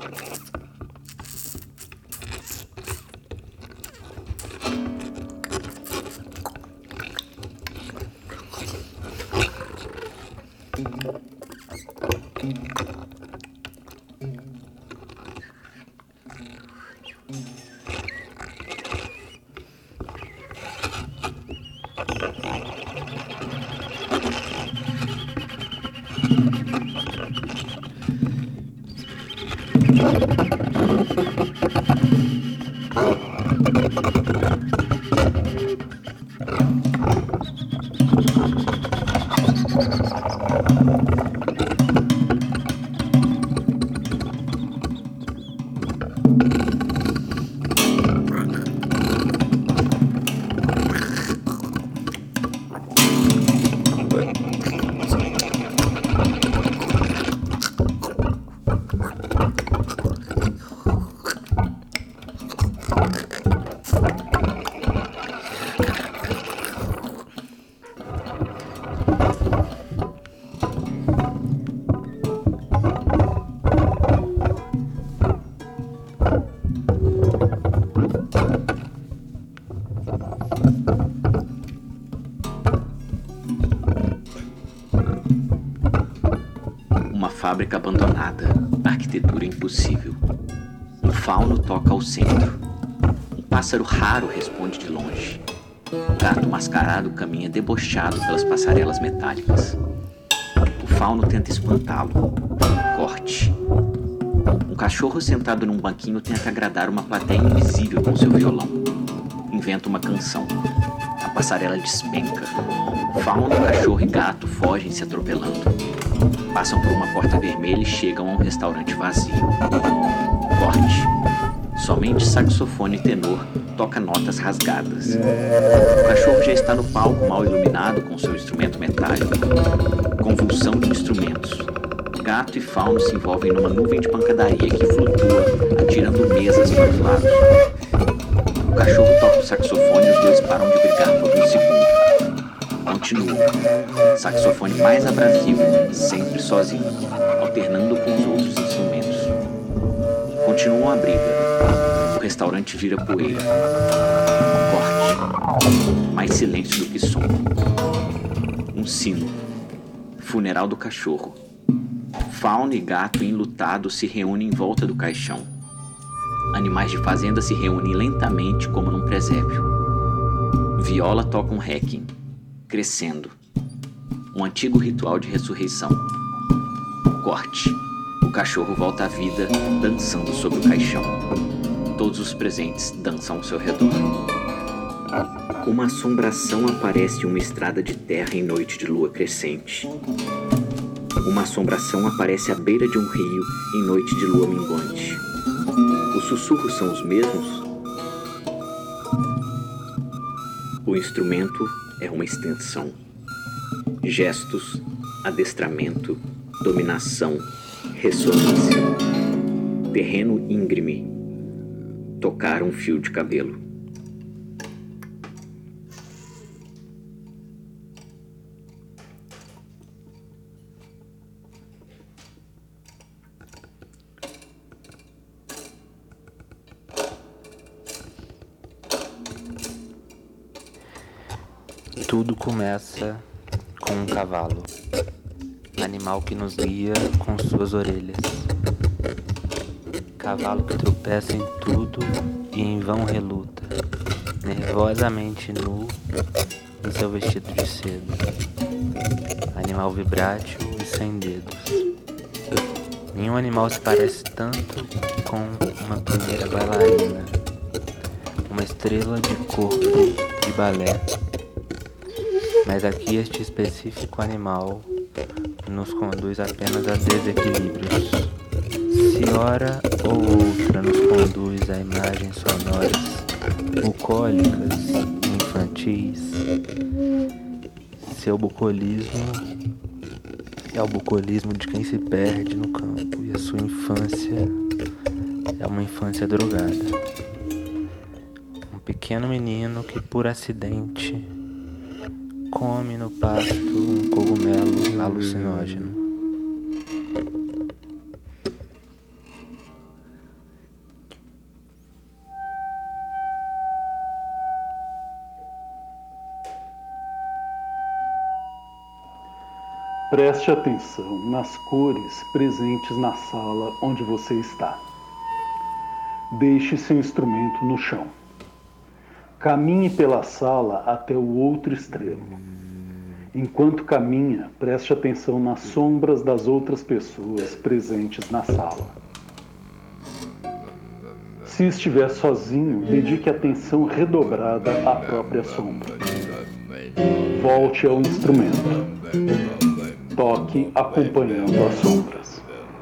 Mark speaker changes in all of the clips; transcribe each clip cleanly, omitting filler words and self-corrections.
Speaker 1: Fábrica abandonada, arquitetura impossível. Um fauno toca ao centro. Um pássaro raro responde de longe. Um gato mascarado caminha debochado pelas passarelas metálicas. O fauno tenta espantá-lo. Corte. Um cachorro sentado num banquinho tenta agradar uma plateia invisível com seu violão. Inventa uma canção. A passarela despenca. Fauno, cachorro e gato fogem se atropelando. Passam por uma porta vermelha e chegam a um restaurante vazio. Corte. Somente saxofone e tenor toca notas rasgadas. O cachorro já está no palco mal iluminado com seu instrumento metálico. Convulsão de instrumentos. Gato e fauno se envolvem numa nuvem de pancadaria que flutua, atirando mesas para os lados. O cachorro toca o saxofone e os dois param de brigar por um segundo. Continua. Saxofone mais abrasivo, sempre sozinho, alternando com os outros instrumentos. Continuam a briga. O restaurante vira poeira. Corte. Mais silêncio do que som. Um sino. Funeral do cachorro. Fauno e gato enlutados se reúnem em volta do caixão. Animais de fazenda se reúnem lentamente como num presépio. Viola toca um requiem. Crescendo. Um antigo ritual de ressurreição. Corte. O cachorro volta à vida, dançando sobre o caixão. Todos os presentes dançam ao seu redor. Uma assombração aparece em uma estrada de terra em noite de lua crescente. Uma assombração aparece à beira de um rio em noite de lua minguante. Os sussurros são os mesmos? O instrumento é uma extensão. Gestos, adestramento, dominação, ressonância. Terreno íngreme. Tocar um fio de cabelo.
Speaker 2: Tudo começa com um cavalo, animal que nos guia com suas orelhas. Cavalo que tropeça em tudo e em vão reluta, nervosamente nu em seu vestido de seda. Animal vibrátil e sem dedos. Nenhum animal se parece tanto com uma primeira bailarina, uma estrela de corpo de balé. Mas aqui este específico animal nos conduz apenas a desequilíbrios. Se ora ou outra nos conduz a imagens sonoras bucólicas, infantis, seu bucolismo é o bucolismo de quem se perde no campo, e a sua infância é uma infância drogada. Um pequeno menino que por acidente come no pasto um cogumelo alucinógeno.
Speaker 3: Preste atenção nas cores presentes na sala onde você está. Deixe seu instrumento no chão. Caminhe pela sala até o outro extremo. Enquanto caminha, preste atenção nas sombras das outras pessoas presentes na sala. Se estiver sozinho, dedique atenção redobrada à própria sombra. Volte ao instrumento. Toque acompanhando as sombras.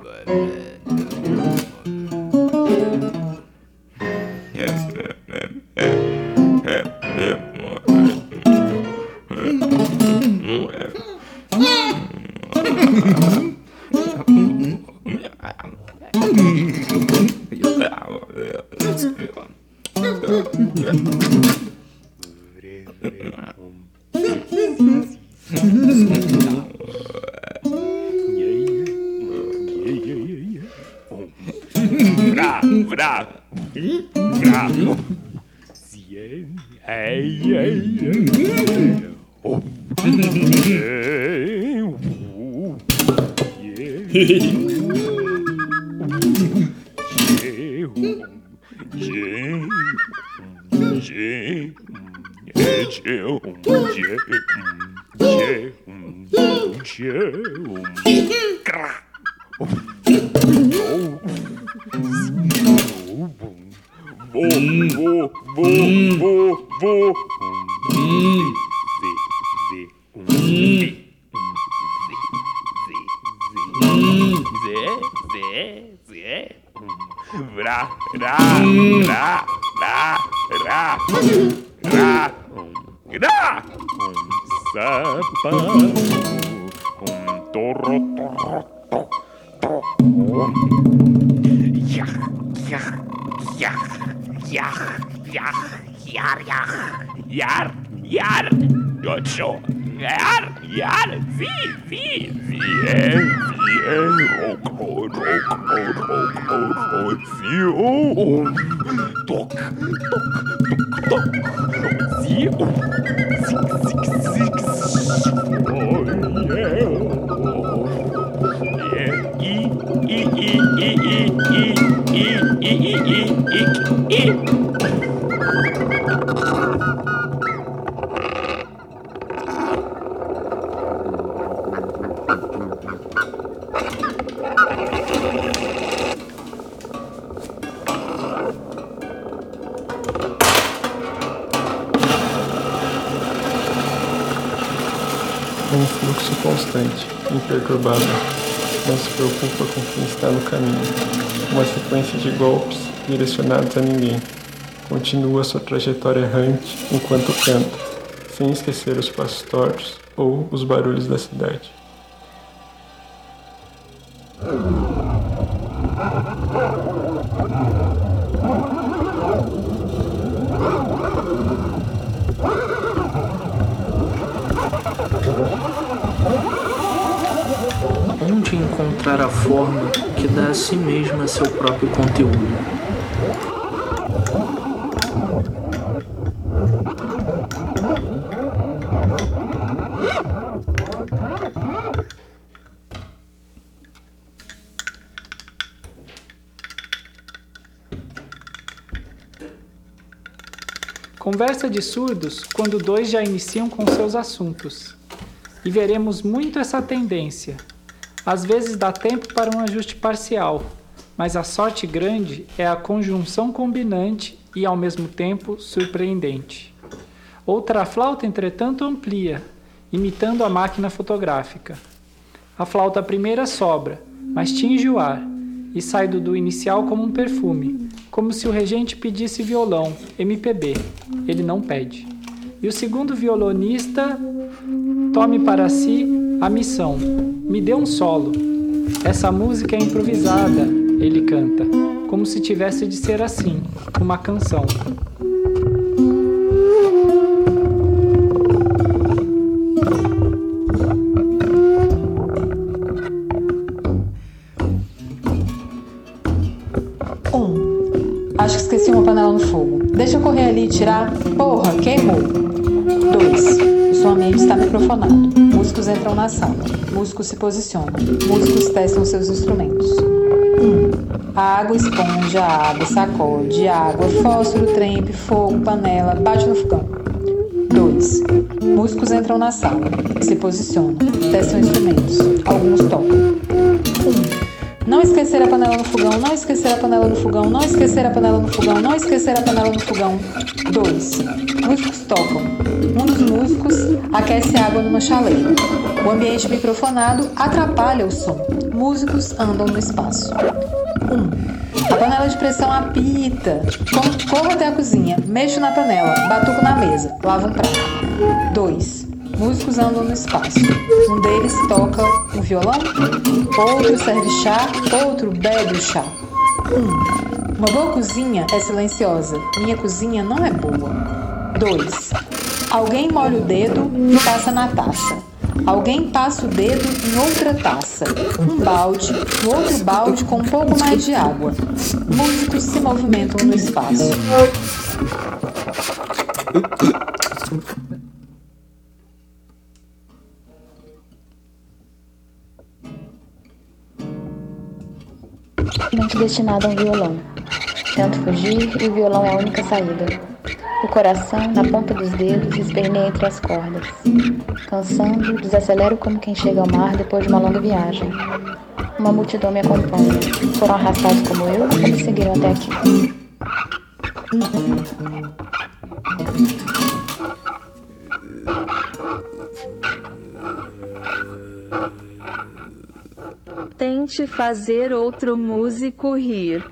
Speaker 4: Um fluxo constante, imperturbável, não se preocupa com quem está no caminho. Uma sequência de golpes direcionados a ninguém. Continua sua trajetória errante enquanto canta, sem esquecer os passos tortos ou os barulhos da cidade.
Speaker 5: Onde encontrar a forma que dá a si mesma seu próprio conteúdo?
Speaker 6: Conversa de surdos quando dois já iniciam com seus assuntos. E veremos muito essa tendência. Às vezes dá tempo para um ajuste parcial, mas a sorte grande é a conjunção combinante e, ao mesmo tempo, surpreendente. Outra flauta, entretanto, amplia, imitando a máquina fotográfica. A flauta primeira sobra, mas tinge o ar, e sai do inicial como um perfume, como se o regente pedisse violão, MPB. Ele não pede. E o segundo violonista tome para si a missão. Me dê um solo. Essa música é improvisada, ele canta, como se tivesse de ser assim, uma canção.
Speaker 7: Acho que esqueci uma panela no fogo. Deixa eu correr ali e tirar. Porra, queimou. 2. O som ambiente está microfonado. Músicos entram na sala. Músicos se posicionam. Músicos testam seus instrumentos. 1. Água, esponja, água, sacode, água, fósforo, trempe, fogo, panela, bate no fogão. 2. Músicos entram na sala. Se posicionam. Testam instrumentos. Alguns tocam. 1. Não esquecer a panela no fogão, não esquecer a panela no fogão, não esquecer a panela no fogão, não esquecer a panela no fogão. 2. Músicos tocam. Um dos músicos aquece água numa chaleira. O ambiente microfonado atrapalha o som. Músicos andam no espaço. 1. A panela de pressão apita. Corra até a cozinha, mexo na panela, batuco na mesa, lavo um prato. 2. Músicos andam no espaço. Um deles toca um violão, outro serve chá, outro bebe o chá. 1. Uma boa cozinha é silenciosa. Minha cozinha não é boa. 2. Alguém molha o dedo e passa na taça. Alguém passa o dedo em outra taça. Um balde, outro balde com um pouco mais de água. Músicos se movimentam no espaço.
Speaker 8: Mente destinada a um violão. Tento fugir e o violão é a única saída. O coração, na ponta dos dedos, esperneia entre as cordas. Cansando, desacelero como quem chega ao mar depois de uma longa viagem. Uma multidão me acompanha. Foram arrastados como eu ou me seguiram até aqui?
Speaker 9: Tente fazer outro músico rir.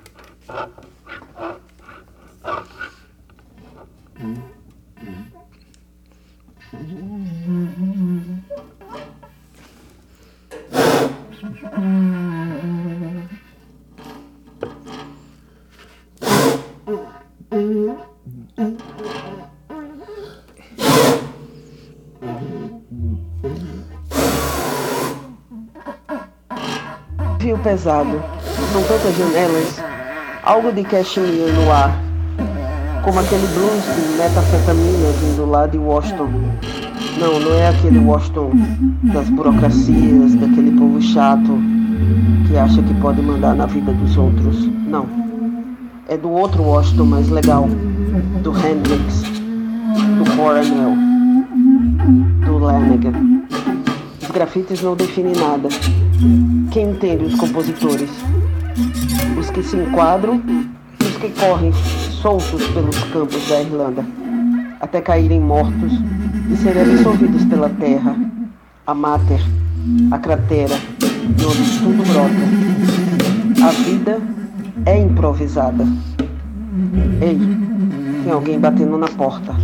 Speaker 10: Fio pesado, com tantas janelas, algo de cashmere no ar, como aquele blues de metafetamina vindo lá de Washington. Não é aquele Washington das burocracias, daquele povo chato que acha que pode mandar na vida dos outros. Não. É do outro Washington mais legal, do Hendrix, do Coronel, do Lanegan. Os grafites não definem nada. Quem entende os compositores? Os que se enquadram e os que correm soltos pelos campos da Irlanda, até caírem mortos e serem absorvidos pela terra, a máter, a cratera, de onde tudo brota. A vida é improvisada. Ei, tem alguém batendo na porta.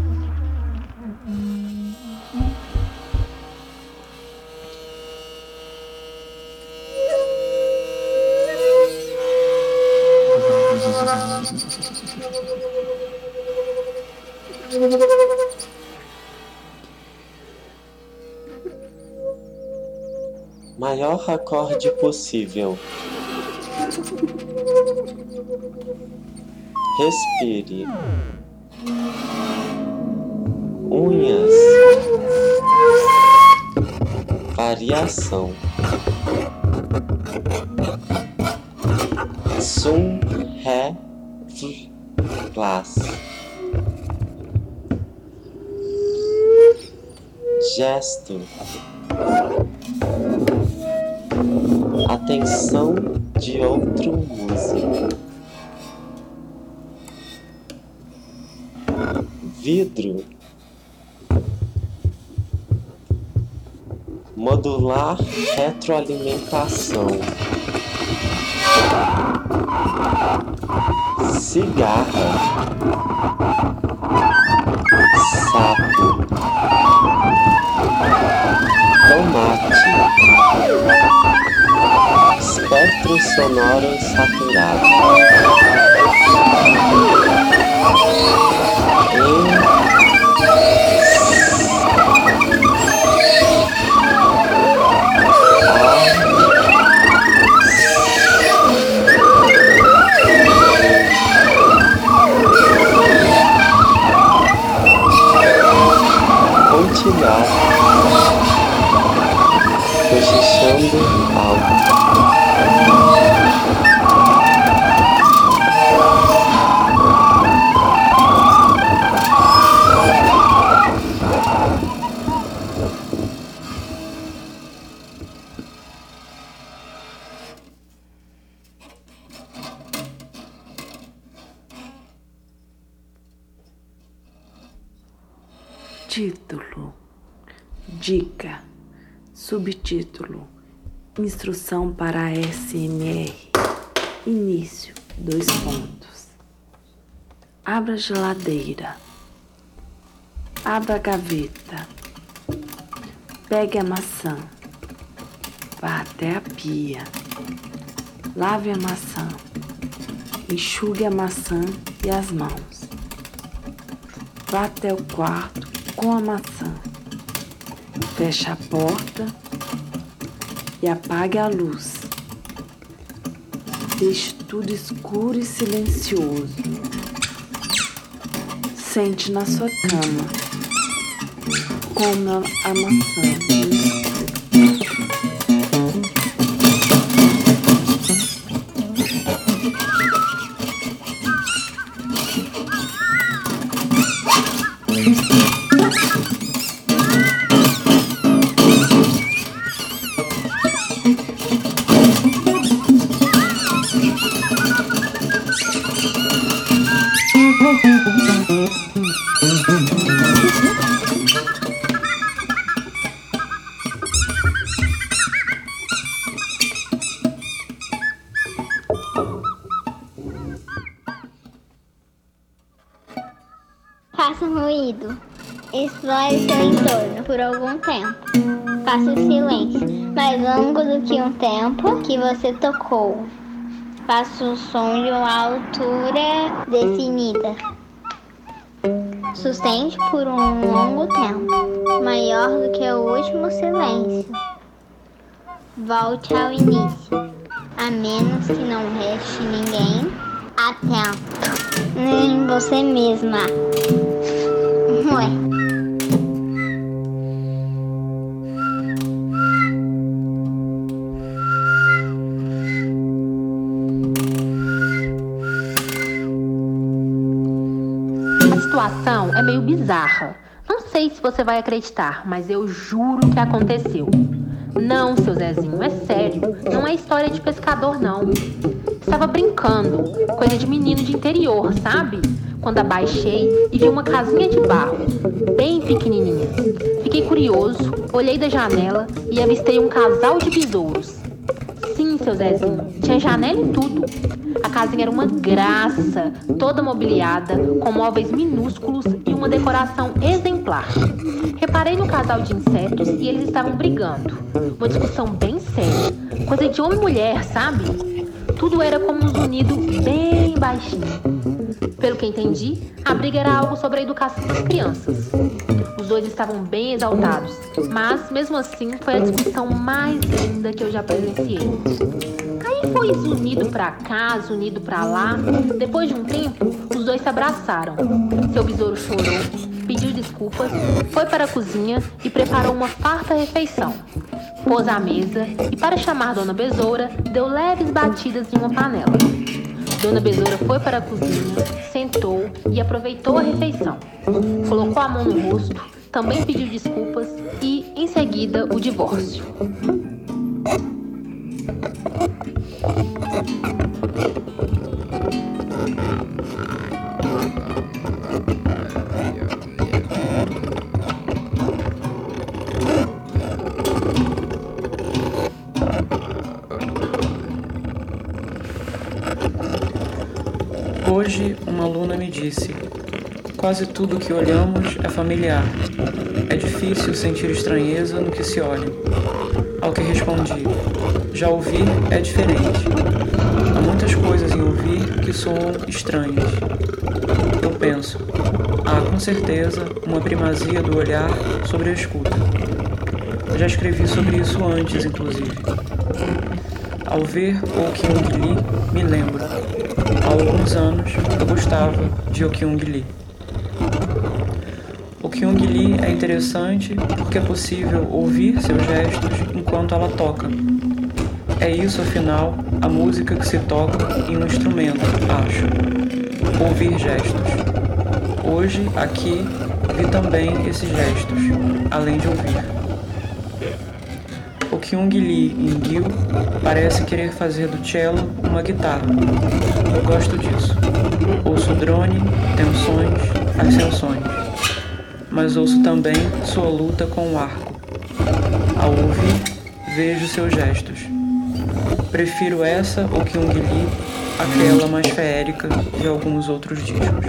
Speaker 11: Maior acorde possível. Respire. Unhas. Variação. Sum, ré, Class. Gesto. Atenção de outro músico. Vidro. Modular retroalimentação. Cigarra. Sapo. Tomate. Espectro sonoro saturado.
Speaker 12: Título, dica, subtítulo, instrução para ASMR, início, 2 pontos. Abra a geladeira, abra a gaveta, pegue a maçã, vá até a pia, lave a maçã, enxugue a maçã e as mãos. Vá até o quarto com a maçã. Feche a porta e apague a luz. Deixe tudo escuro e silencioso. Sente na sua cama. Coma a maçã no escuro.
Speaker 13: Faça um ruído. Explore seu entorno por algum tempo. Faça o silêncio mais longo do que um tempo que você tocou. Faça o som de uma altura definida. Sustente por um longo tempo, maior do que o último silêncio. Volte ao início, a menos que não reste ninguém atento. Nem você mesma. Ué.
Speaker 14: A situação é meio bizarra. Não sei se você vai acreditar, mas eu juro que aconteceu. Não, seu Zezinho, é sério. Não é história de pescador, não. Estava brincando, coisa de menino de interior, sabe? Quando abaixei e vi uma casinha de barro, bem pequenininha. Fiquei curioso, olhei da janela e avistei um casal de besouros. Sim, seu Zezinho, tinha janela e tudo. A casinha era uma graça, toda mobiliada, com móveis minúsculos e uma decoração exemplar. Reparei no casal de insetos e eles estavam brigando. Uma discussão bem séria, coisa de homem e mulher, sabe? Tudo era como um zunido bem baixinho. Pelo que entendi, a briga era algo sobre a educação das crianças. Os dois estavam bem exaltados, mas mesmo assim foi a discussão mais linda que eu já presenciei. Aí foi zunido pra cá, zunido pra lá. Depois de um tempo, os dois se abraçaram. Seu besouro chorou, pediu desculpas, foi para a cozinha e preparou uma farta refeição. Pôs à mesa e, para chamar Dona Besoura, deu leves batidas em uma panela. Dona Besoura foi para a cozinha, sentou e aproveitou a refeição. Colocou a mão no rosto, também pediu desculpas e, em seguida, o divórcio.
Speaker 5: Hoje, uma aluna me disse: quase tudo que olhamos é familiar. É difícil sentir estranheza no que se olha. Ao que respondi: já ouvir é diferente. Há muitas coisas em ouvir que soam estranhas. Eu penso: há com certeza uma primazia do olhar sobre a escuta. Eu já escrevi sobre isso antes, inclusive. Ao ver O Kyung Lee, me lembro. Há alguns anos eu gostava de O Kyung Lee. O Kyung Lee é interessante porque é possível ouvir seus gestos enquanto ela toca. É isso, afinal, a música que se toca em um instrumento, acho. Ouvir gestos. Hoje, aqui, vi também esses gestos, além de ouvir. O Kyung Lee em Gil parece querer fazer do cello uma guitarra. Eu gosto disso. Ouço o drone, tensões, ascensões. mas ouço também sua luta com o arco. Ao ouvir, vejo seus gestos. Prefiro essa Okyungli àquela mais feérica de alguns outros discos.